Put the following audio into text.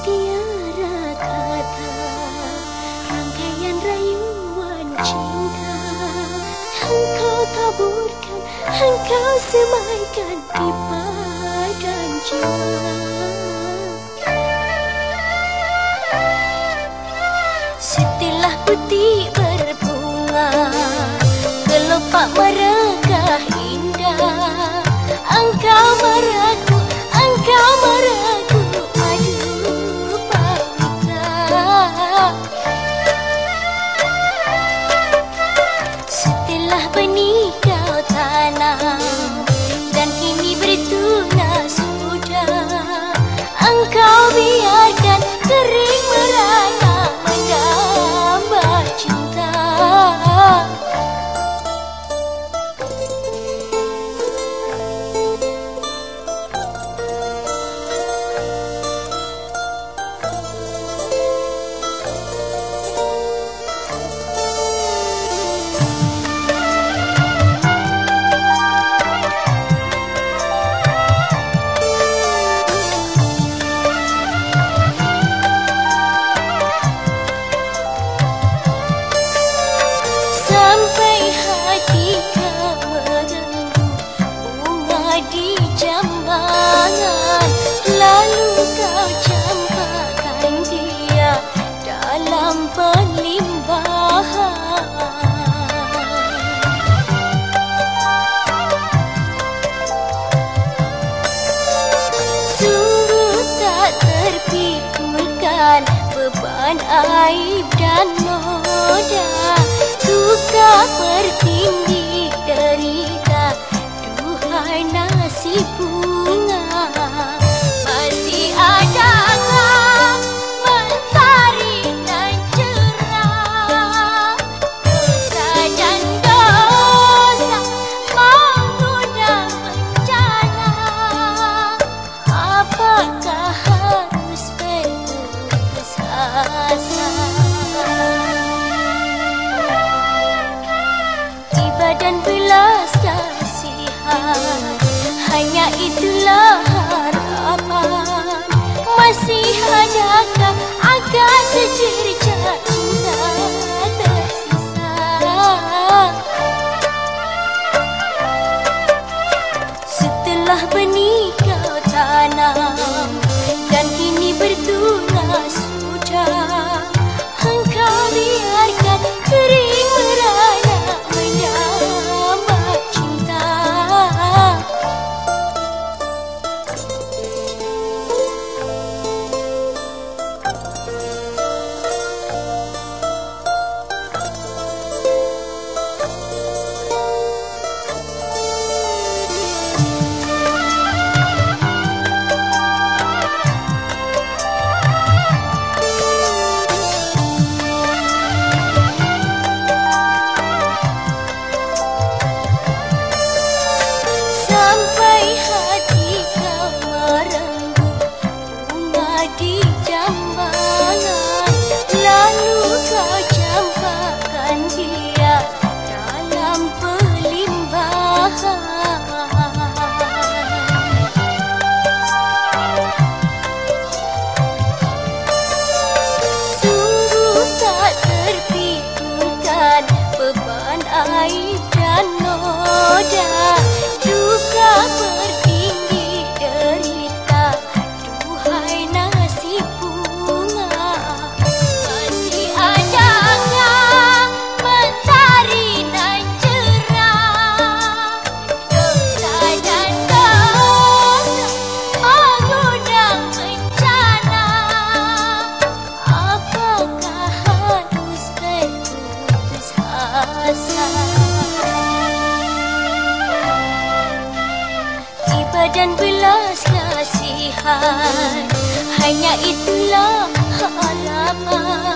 Mutiara kata, rangkaian rayuan cinta, engkau taburkan, engkau semaikan di badan jiwa. Setelah putih berbunga, kelopak merekah indah, engkau meragu, engkau meragu, aduh Pavitra. Setelah benih kau tanam dan kini bertunas sudah, engkau biarkan kering merana mendamba cinta. Di jambangan, lalu kau campakkan dia dalam pelimbahan. Sungguh tak terpikirkan beban aib dan noda, duka bertindih derita, duhai nasib bunga. Masih adakah mentari dan cerah, dosa dan dosa, maut dan bencana, apakah harus berputus asa? Tiba dan belas kasihan, hanya itulah harapan. Masih adakah agar secerca cinta tersisa? Setelah benih kau tanam dan kini bertunas sudah, engkau biarkan kering merana mendamba cinta. Sampai hati kau merenggut bunga di jambangan, lalu kau campakkan dia dalam pelimbahan. Sungguh tak terpikirkan beban aib dan noda, duka bertindih derita, duhai nasib bunga. Masih adakah mentari dan cerah, dosa dan dosa, maut dan bencana, apakah harus berputus asa? Tiba dan belas kasihan, hanya itulah harapan.